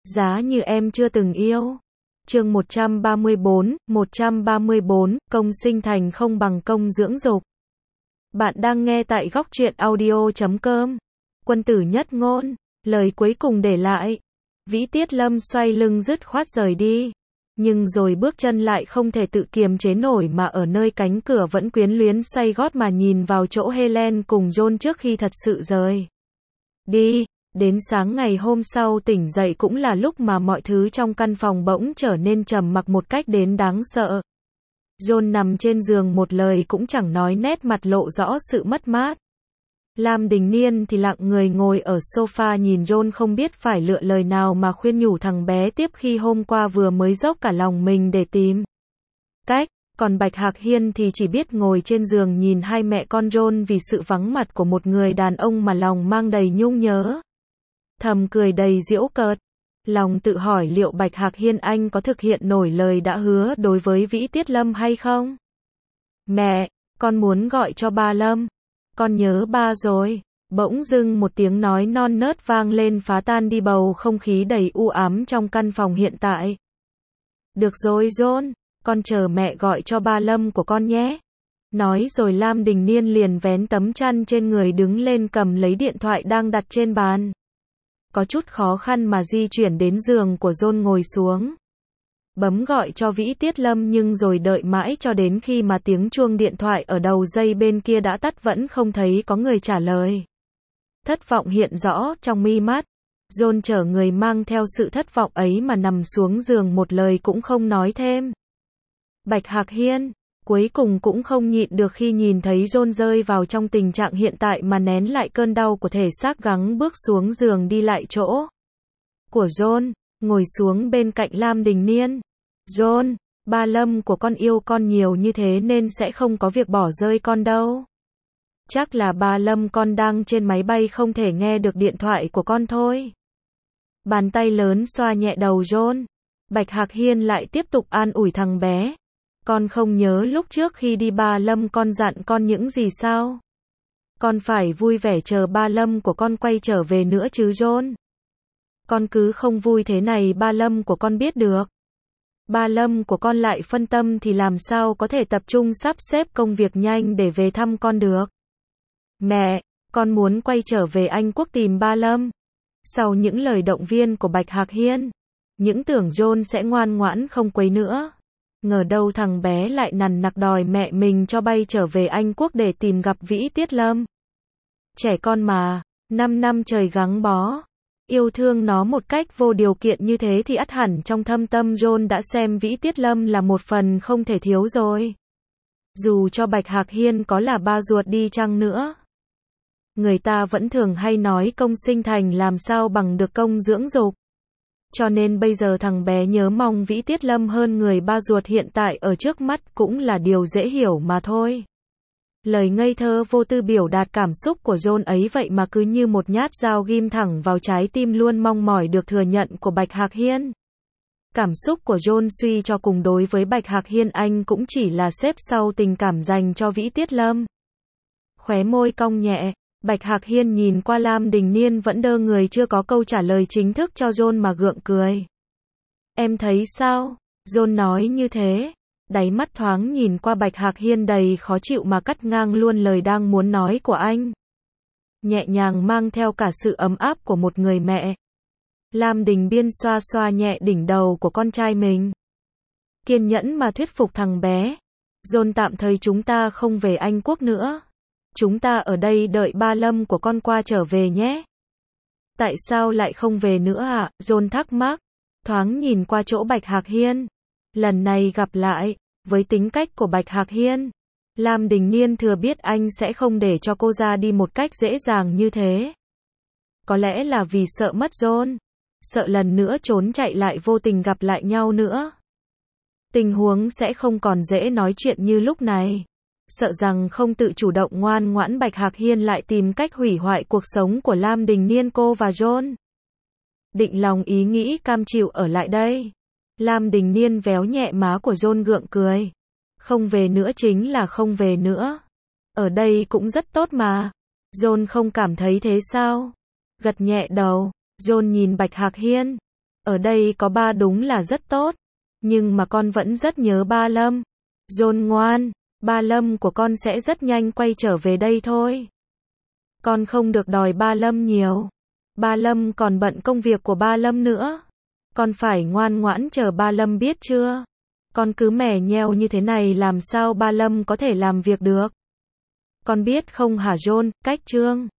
Giá như em chưa từng yêu. Chương 134, công sinh thành không bằng công dưỡng dục. Bạn đang nghe tại góc truyện audio.com. Quân tử nhất ngôn, lời cuối cùng để lại. Vĩ Tiết Lâm xoay lưng dứt khoát rời đi. Nhưng rồi bước chân lại không thể tự kiềm chế nổi mà ở nơi cánh cửa vẫn quyến luyến xoay gót mà nhìn vào chỗ Helen cùng John trước khi thật sự rời đi. Đến sáng ngày hôm sau tỉnh dậy cũng là lúc mà mọi thứ trong căn phòng bỗng trở nên trầm mặc một cách đến đáng sợ. John nằm trên giường một lời cũng chẳng nói, nét mặt lộ rõ sự mất mát. Lam Đình Niên thì lặng người ngồi ở sofa nhìn John, không biết phải lựa lời nào mà khuyên nhủ thằng bé tiếp khi hôm qua vừa mới dốc cả lòng mình để tìm cách. Còn Bạch Hạc Hiên thì chỉ biết ngồi trên giường nhìn hai mẹ con John vì sự vắng mặt của một người đàn ông mà lòng mang đầy nhung nhớ. Thầm cười đầy giễu cợt, lòng tự hỏi liệu Bạch Hạc Hiên anh có thực hiện nổi lời đã hứa đối với Vĩ Tiết Lâm hay không? Mẹ, con muốn gọi cho ba Lâm. Con nhớ ba rồi. Bỗng dưng một tiếng nói non nớt vang lên phá tan đi bầu không khí đầy u ám trong căn phòng hiện tại. Được rồi John, con chờ mẹ gọi cho ba Lâm của con nhé. Nói rồi Lam Đình Niên liền vén tấm chăn trên người đứng lên cầm lấy điện thoại đang đặt trên bàn. Có chút khó khăn mà di chuyển đến giường của John ngồi xuống. Bấm gọi cho Vĩ Tiết Lâm nhưng rồi đợi mãi cho đến khi mà tiếng chuông điện thoại ở đầu dây bên kia đã tắt vẫn không thấy có người trả lời. Thất vọng hiện rõ trong mi mắt. John chở người mang theo sự thất vọng ấy mà nằm xuống giường một lời cũng không nói thêm. Bạch Hạc Hiên cuối cùng cũng không nhịn được khi nhìn thấy John rơi vào trong tình trạng hiện tại mà nén lại cơn đau của thể xác, gắng bước xuống giường đi lại chỗ của John, ngồi xuống bên cạnh Lam Đình Niên. John, ba Lâm của con yêu con nhiều như thế nên sẽ không có việc bỏ rơi con đâu. Chắc là ba Lâm con đang trên máy bay không thể nghe được điện thoại của con thôi. Bàn tay lớn xoa nhẹ đầu John. Bạch Hạc Hiên lại tiếp tục an ủi thằng bé. Con không nhớ lúc trước khi đi ba Lâm con dặn con những gì sao? Con phải vui vẻ chờ ba Lâm của con quay trở về nữa chứ John. Con cứ không vui thế này ba Lâm của con biết được. Ba Lâm của con lại phân tâm thì làm sao có thể tập trung sắp xếp công việc nhanh để về thăm con được. Mẹ, con muốn quay trở về Anh Quốc tìm ba Lâm. Sau những lời động viên của Bạch Hạc Hiên, những tưởng John sẽ ngoan ngoãn không quấy nữa. Ngờ đâu thằng bé lại nằn nặc đòi mẹ mình cho bay trở về Anh Quốc để tìm gặp Vĩ Tiết Lâm. Trẻ con mà, 5 năm trời gắng bó, yêu thương nó một cách vô điều kiện như thế thì ắt hẳn trong thâm tâm John đã xem Vĩ Tiết Lâm là một phần không thể thiếu rồi. Dù cho Bạch Hạc Hiên có là ba ruột đi chăng nữa. Người ta vẫn thường hay nói công sinh thành làm sao bằng được công dưỡng dục. Cho nên bây giờ thằng bé nhớ mong Vĩ Tiết Lâm hơn người ba ruột hiện tại ở trước mắt cũng là điều dễ hiểu mà thôi. Lời ngây thơ vô tư biểu đạt cảm xúc của John ấy vậy mà cứ như một nhát dao ghim thẳng vào trái tim luôn mong mỏi được thừa nhận của Bạch Hạc Hiên. Cảm xúc của John suy cho cùng đối với Bạch Hạc Hiên anh cũng chỉ là xếp sau tình cảm dành cho Vĩ Tiết Lâm. Khóe môi cong nhẹ. Bạch Hạc Hiên nhìn qua Lam Đình Niên vẫn đơ người chưa có câu trả lời chính thức cho John mà gượng cười. Em thấy sao? John nói như thế. Đáy mắt thoáng nhìn qua Bạch Hạc Hiên đầy khó chịu mà cắt ngang luôn lời đang muốn nói của anh. Nhẹ nhàng mang theo cả sự ấm áp của một người mẹ. Lam Đình Biên xoa xoa nhẹ đỉnh đầu của con trai mình. Kiên nhẫn mà thuyết phục thằng bé. John, tạm thời chúng ta không về Anh Quốc nữa. Chúng ta ở đây đợi ba Lâm của con qua trở về nhé. Tại sao lại không về nữa ạ? John thắc mắc. Thoáng nhìn qua chỗ Bạch Hạc Hiên. Lần này gặp lại, với tính cách của Bạch Hạc Hiên, Lam Đình Niên thừa biết anh sẽ không để cho cô ra đi một cách dễ dàng như thế. Có lẽ là vì sợ mất John. Sợ lần nữa trốn chạy lại vô tình gặp lại nhau nữa. Tình huống sẽ không còn dễ nói chuyện như lúc này. Sợ rằng không tự chủ động ngoan ngoãn Bạch Hạc Hiên lại tìm cách hủy hoại cuộc sống của Lam Đình Niên cô và John. Định lòng ý nghĩ cam chịu ở lại đây. Lam Đình Niên véo nhẹ má của John gượng cười. Không về nữa chính là không về nữa. Ở đây cũng rất tốt mà. John không cảm thấy thế sao? Gật nhẹ đầu. John nhìn Bạch Hạc Hiên. Ở đây có ba đúng là rất tốt. Nhưng mà con vẫn rất nhớ ba Lâm. John ngoan, ba Lâm của con sẽ rất nhanh quay trở về đây thôi. Con không được đòi ba Lâm nhiều. Ba Lâm còn bận công việc của ba Lâm nữa. Con phải ngoan ngoãn chờ ba Lâm biết chưa? Con cứ mè nheo như thế này làm sao ba Lâm có thể làm việc được? Con biết không hả John, cách Trương?